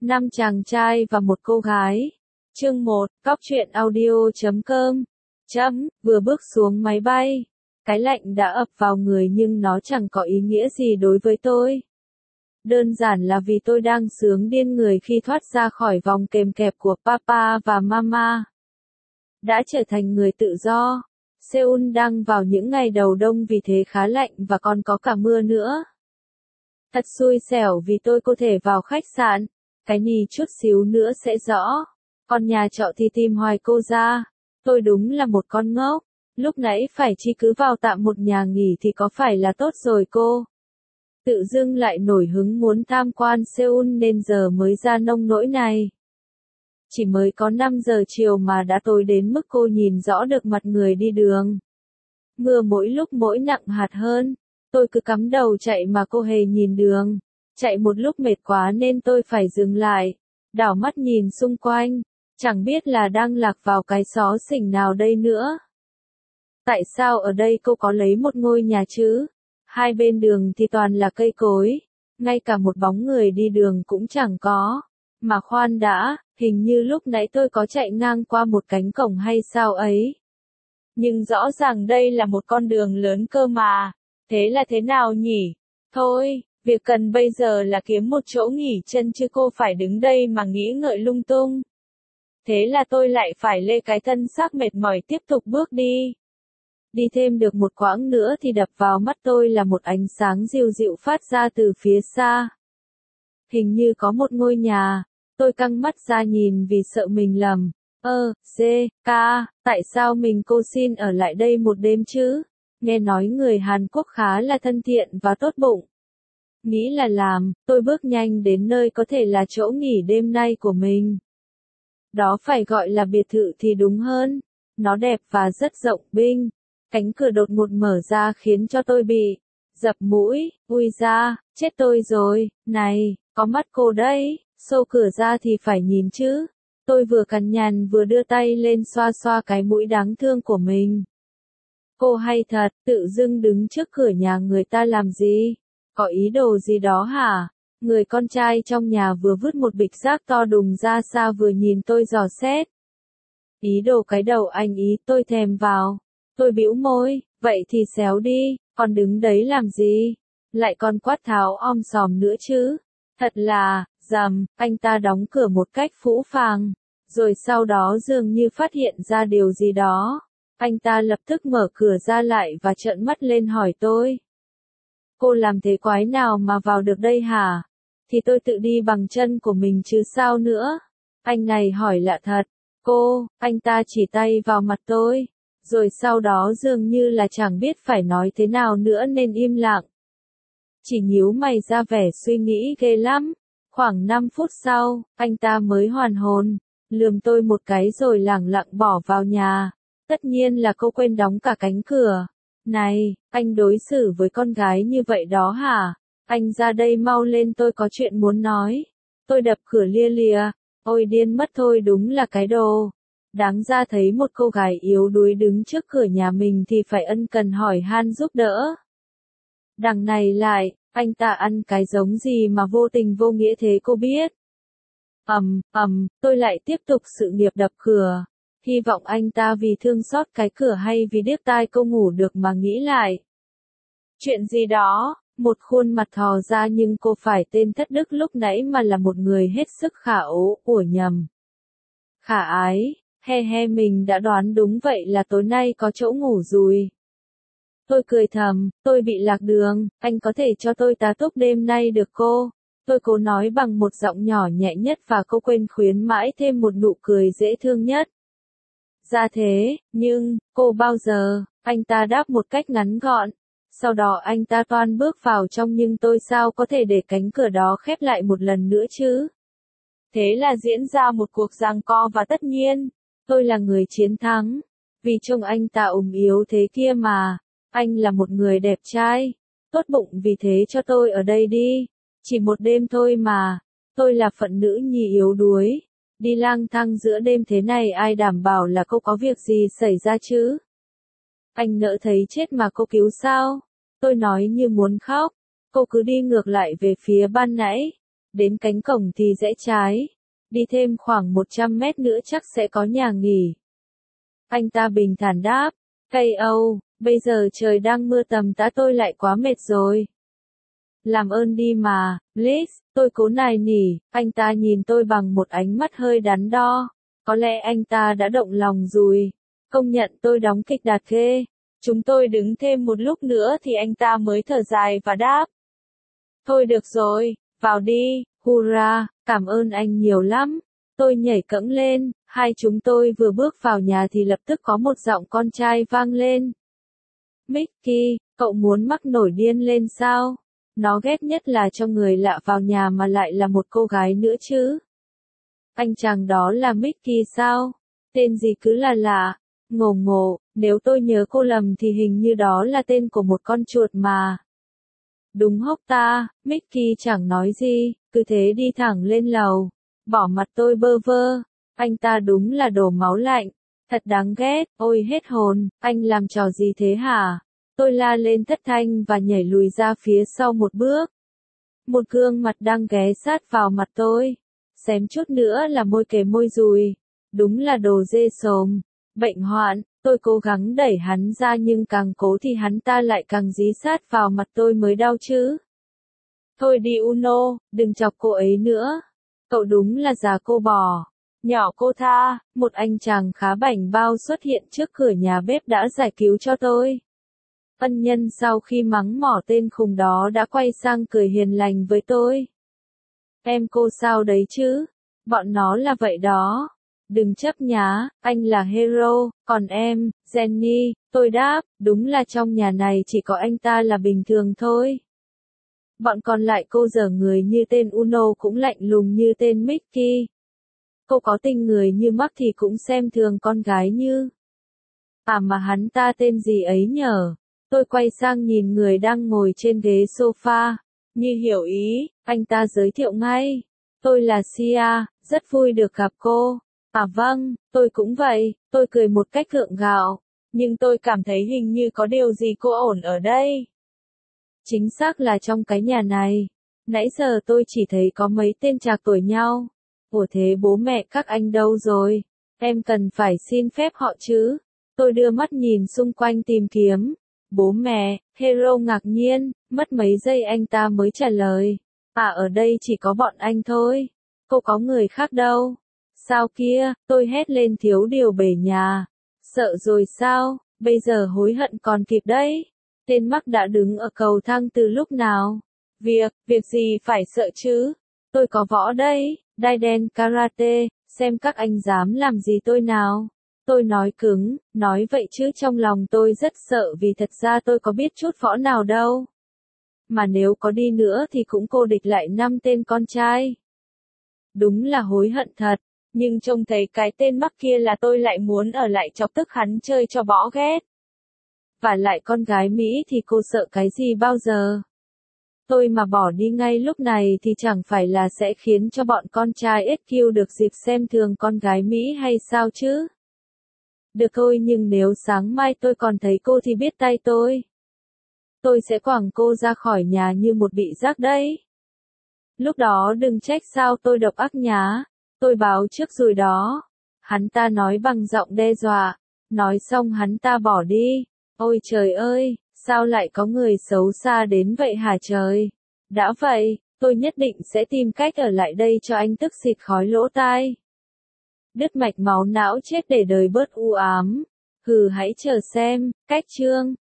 5 chàng trai và một cô gái. Chương 1, cóc.audio.com. Vừa bước xuống máy bay, cái lạnh đã ập vào người nhưng nó chẳng có ý nghĩa gì đối với tôi. Đơn giản là vì tôi đang sướng điên người khi thoát ra khỏi vòng kềm kẹp của Papa và Mama. Đã trở thành người tự do. Seoul đang vào những ngày đầu đông vì thế khá lạnh và còn có cả mưa nữa. Thật xui xẻo vì tôi có thể vào khách sạn. Cái ni chút xíu nữa sẽ rõ. Còn nhà trọ thì tìm hoài cô ra. Tôi đúng là một con ngốc. Lúc nãy phải chi cứ vào tạm một nhà nghỉ thì có phải là tốt rồi cô. Tự dưng lại nổi hứng muốn tham quan Seoul nên giờ mới ra nông nỗi này. Chỉ mới có 5 giờ chiều mà đã tối đến mức cô nhìn rõ được mặt người đi đường. Mưa mỗi lúc mỗi nặng hạt hơn. Tôi cứ cắm đầu chạy mà cô hề nhìn đường. Chạy một lúc mệt quá nên tôi phải dừng lại. Đảo mắt nhìn xung quanh. Chẳng biết là đang lạc vào cái xó xỉnh nào đây nữa. Tại sao ở đây cô có lấy một ngôi nhà chứ? Hai bên đường thì toàn là cây cối. Ngay cả một bóng người đi đường cũng chẳng có. Mà khoan đã, hình như lúc nãy tôi có chạy ngang qua một cánh cổng hay sao ấy. Nhưng rõ ràng đây là một con đường lớn cơ mà. Thế là thế nào nhỉ? Thôi, việc cần bây giờ là kiếm một chỗ nghỉ chân chứ cô phải đứng đây mà nghĩ ngợi lung tung. Thế là tôi lại phải lê cái thân xác mệt mỏi tiếp tục bước đi. Đi thêm được một quãng nữa thì đập vào mắt tôi là một ánh sáng dịu dịu phát ra từ phía xa. Hình như có một ngôi nhà. Tôi căng mắt ra nhìn vì sợ mình lầm. Tại sao mình cô xin ở lại đây một đêm chứ? Nghe nói người Hàn Quốc khá là thân thiện và tốt bụng. Nghĩ là làm, tôi bước nhanh đến nơi có thể là chỗ nghỉ đêm nay của mình. Đó phải gọi là biệt thự thì đúng hơn. Nó đẹp và rất rộng binh. Cánh cửa đột ngột mở ra khiến cho tôi bị dập mũi. Ui da, chết tôi rồi. Này, có mắt cô đấy. Xô cửa ra thì phải nhìn chứ. Tôi vừa cằn nhằn vừa đưa tay lên xoa xoa cái mũi đáng thương của mình. Cô hay thật, tự dưng đứng trước cửa nhà người ta làm gì? Có ý đồ gì đó hả? Người con trai trong nhà vừa vứt một bịch rác to đùng ra xa vừa nhìn tôi dò xét. Ý đồ cái đầu anh ý, tôi thèm vào. Tôi bĩu môi, vậy thì xéo đi, còn đứng đấy làm gì? Lại còn quát tháo om sòm nữa chứ. Thật là, anh ta đóng cửa một cách phũ phàng. Rồi sau đó dường như phát hiện ra điều gì đó. Anh ta lập tức mở cửa ra lại và trợn mắt lên hỏi tôi. Cô làm thế quái nào mà vào được đây hả? Thì tôi tự đi bằng chân của mình chứ sao nữa. Anh này hỏi lạ thật. Anh ta chỉ tay vào mặt tôi. Rồi sau đó dường như là chẳng biết phải nói thế nào nữa nên im lặng. Chỉ nhíu mày ra vẻ suy nghĩ ghê lắm. Khoảng 5 phút sau, anh ta mới hoàn hồn. Lườm tôi một cái rồi lẳng lặng bỏ vào nhà. Tất nhiên là cô quên đóng cả cánh cửa. Này, anh đối xử với con gái như vậy đó hả? Anh ra đây mau lên, tôi có chuyện muốn nói. Tôi đập cửa lia lịa. Ôi điên mất thôi, đúng là cái đồ. Đáng ra thấy một cô gái yếu đuối đứng trước cửa nhà mình thì phải ân cần hỏi han giúp đỡ. Đằng này lại, anh ta ăn cái giống gì mà vô tình vô nghĩa thế cô biết. Tôi lại tiếp tục sự nghiệp đập cửa. Hy vọng anh ta vì thương xót cái cửa hay vì điếc tai cô ngủ được mà nghĩ lại. Chuyện gì đó, một khuôn mặt thò ra nhưng cô phải tên thất đức lúc nãy mà là một người hết sức khả ố, nhầm. Khả ái, mình đã đoán đúng vậy là tối nay có chỗ ngủ rồi. Tôi cười thầm, tôi bị lạc đường, anh có thể cho tôi tá túc đêm nay được cô? Tôi cố nói bằng một giọng nhỏ nhẹ nhất và cô quên khuyến mãi thêm một nụ cười dễ thương nhất. Ra thế, nhưng, cô bao giờ? Anh ta đáp một cách ngắn gọn. Sau đó anh ta toan bước vào trong nhưng tôi sao có thể để cánh cửa đó khép lại một lần nữa chứ? Thế là diễn ra một cuộc giằng co và tất nhiên, tôi là người chiến thắng. Vì trông anh ta yếu thế kia mà. Anh là một người đẹp trai. Tốt bụng vì thế cho tôi ở đây đi. Chỉ một đêm thôi mà. Tôi là phận nữ nhi yếu đuối. Đi lang thang giữa đêm thế này ai đảm bảo là cô có việc gì xảy ra chứ? Anh nỡ thấy chết mà cô cứu sao? Tôi nói như muốn khóc. Cô cứ đi ngược lại về phía ban nãy. Đến cánh cổng thì rẽ trái. Đi thêm khoảng 100 mét nữa chắc sẽ có nhà nghỉ. Anh ta bình thản đáp. KO, bây giờ trời đang mưa tầm tã tôi lại quá mệt rồi. Làm ơn đi mà, please, tôi cố nài nỉ. Anh ta nhìn tôi bằng một ánh mắt hơi đắn đo. Có lẽ anh ta đã động lòng rồi. Công nhận tôi đóng kịch đạt ghê. Chúng tôi đứng thêm một lúc nữa thì anh ta mới thở dài và đáp. Thôi được rồi, vào đi, hurra, cảm ơn anh nhiều lắm. Tôi nhảy cẫng lên, hai chúng tôi vừa bước vào nhà thì lập tức có một giọng con trai vang lên. Mickey, cậu muốn mắc nổi điên lên sao? Nó ghét nhất là cho người lạ vào nhà mà lại là một cô gái nữa chứ. Anh chàng đó là Mickey sao? Tên gì cứ là lạ. Ngộ ngộ, nếu tôi nhớ cô lầm thì hình như đó là tên của một con chuột mà. Đúng hốc ta, Mickey chẳng nói gì, cứ thế đi thẳng lên lầu. Bỏ mặt tôi bơ vơ. Anh ta đúng là đổ máu lạnh. Thật đáng ghét, ôi hết hồn, anh làm trò gì thế hả? Tôi la lên thất thanh và nhảy lùi ra phía sau một bước. Một gương mặt đang ghé sát vào mặt tôi. Xém chút nữa là môi kề môi dùi. Đúng là đồ dê sồm. Bệnh hoạn, tôi cố gắng đẩy hắn ra nhưng càng cố thì hắn ta lại càng dí sát vào mặt tôi mới đau chứ. Thôi đi Uno, đừng chọc cô ấy nữa. Cậu đúng là già cô bò. Nhỏ cô tha, một anh chàng khá bảnh bao xuất hiện trước cửa nhà bếp đã giải cứu cho tôi. Ân nhân sau khi mắng mỏ tên khùng đó đã quay sang cười hiền lành với tôi. Em cô sao đấy chứ? Bọn nó là vậy đó. Đừng chấp nhá, anh là hero, còn em, Jenny, tôi đáp, đúng là trong nhà này chỉ có anh ta là bình thường thôi. Bọn còn lại cô dở người như tên Uno cũng lạnh lùng như tên Mickey. Cô có tình người như Mark thì cũng xem thường con gái như. À mà hắn ta tên gì ấy nhở? Tôi quay sang nhìn người đang ngồi trên ghế sofa. Như hiểu ý, anh ta giới thiệu ngay. Tôi là Sia, rất vui được gặp cô. À vâng, tôi cũng vậy, tôi cười một cách gượng gạo. Nhưng tôi cảm thấy hình như có điều gì cô ổn ở đây. Chính xác là trong cái nhà này. Nãy giờ tôi chỉ thấy có mấy tên trạc tuổi nhau. Ủa thế bố mẹ các anh đâu rồi? Em cần phải xin phép họ chứ? Tôi đưa mắt nhìn xung quanh tìm kiếm. Bố mẹ, hero ngạc nhiên, mất mấy giây anh ta mới trả lời. À ở đây chỉ có bọn anh thôi. Cô có người khác đâu. Sao kia, tôi hét lên thiếu điều bể nhà. Sợ rồi sao, bây giờ hối hận còn kịp đấy. Tên Mark đã đứng ở cầu thang từ lúc nào? Việc gì phải sợ chứ? Tôi có võ đấy, đai đen karate, xem các anh dám làm gì tôi nào. Tôi nói cứng, nói vậy chứ trong lòng tôi rất sợ vì thật ra tôi có biết chút võ nào đâu. Mà nếu có đi nữa thì cũng cô địch lại 5 tên con trai. Đúng là hối hận thật, nhưng trông thấy cái tên Mark kia là tôi lại muốn ở lại chọc tức hắn chơi cho bỏ ghét. Và lại con gái Mỹ thì cô sợ cái gì bao giờ? Tôi mà bỏ đi ngay lúc này thì chẳng phải là sẽ khiến cho bọn con trai SQ được dịp xem thường con gái Mỹ hay sao chứ? Được thôi nhưng nếu sáng mai tôi còn thấy cô thì biết tay tôi. Tôi sẽ quẳng cô ra khỏi nhà như một bị rác đấy. Lúc đó đừng trách sao tôi độc ác nhá. Tôi báo trước rồi đó. Hắn ta nói bằng giọng đe dọa. Nói xong hắn ta bỏ đi. Ôi trời ơi, sao lại có người xấu xa đến vậy hả trời? Đã vậy, tôi nhất định sẽ tìm cách ở lại đây cho anh tức xịt khói lỗ tai. Đứt mạch máu não chết để đời bớt u ám. Hừ hãy chờ xem, cách chương.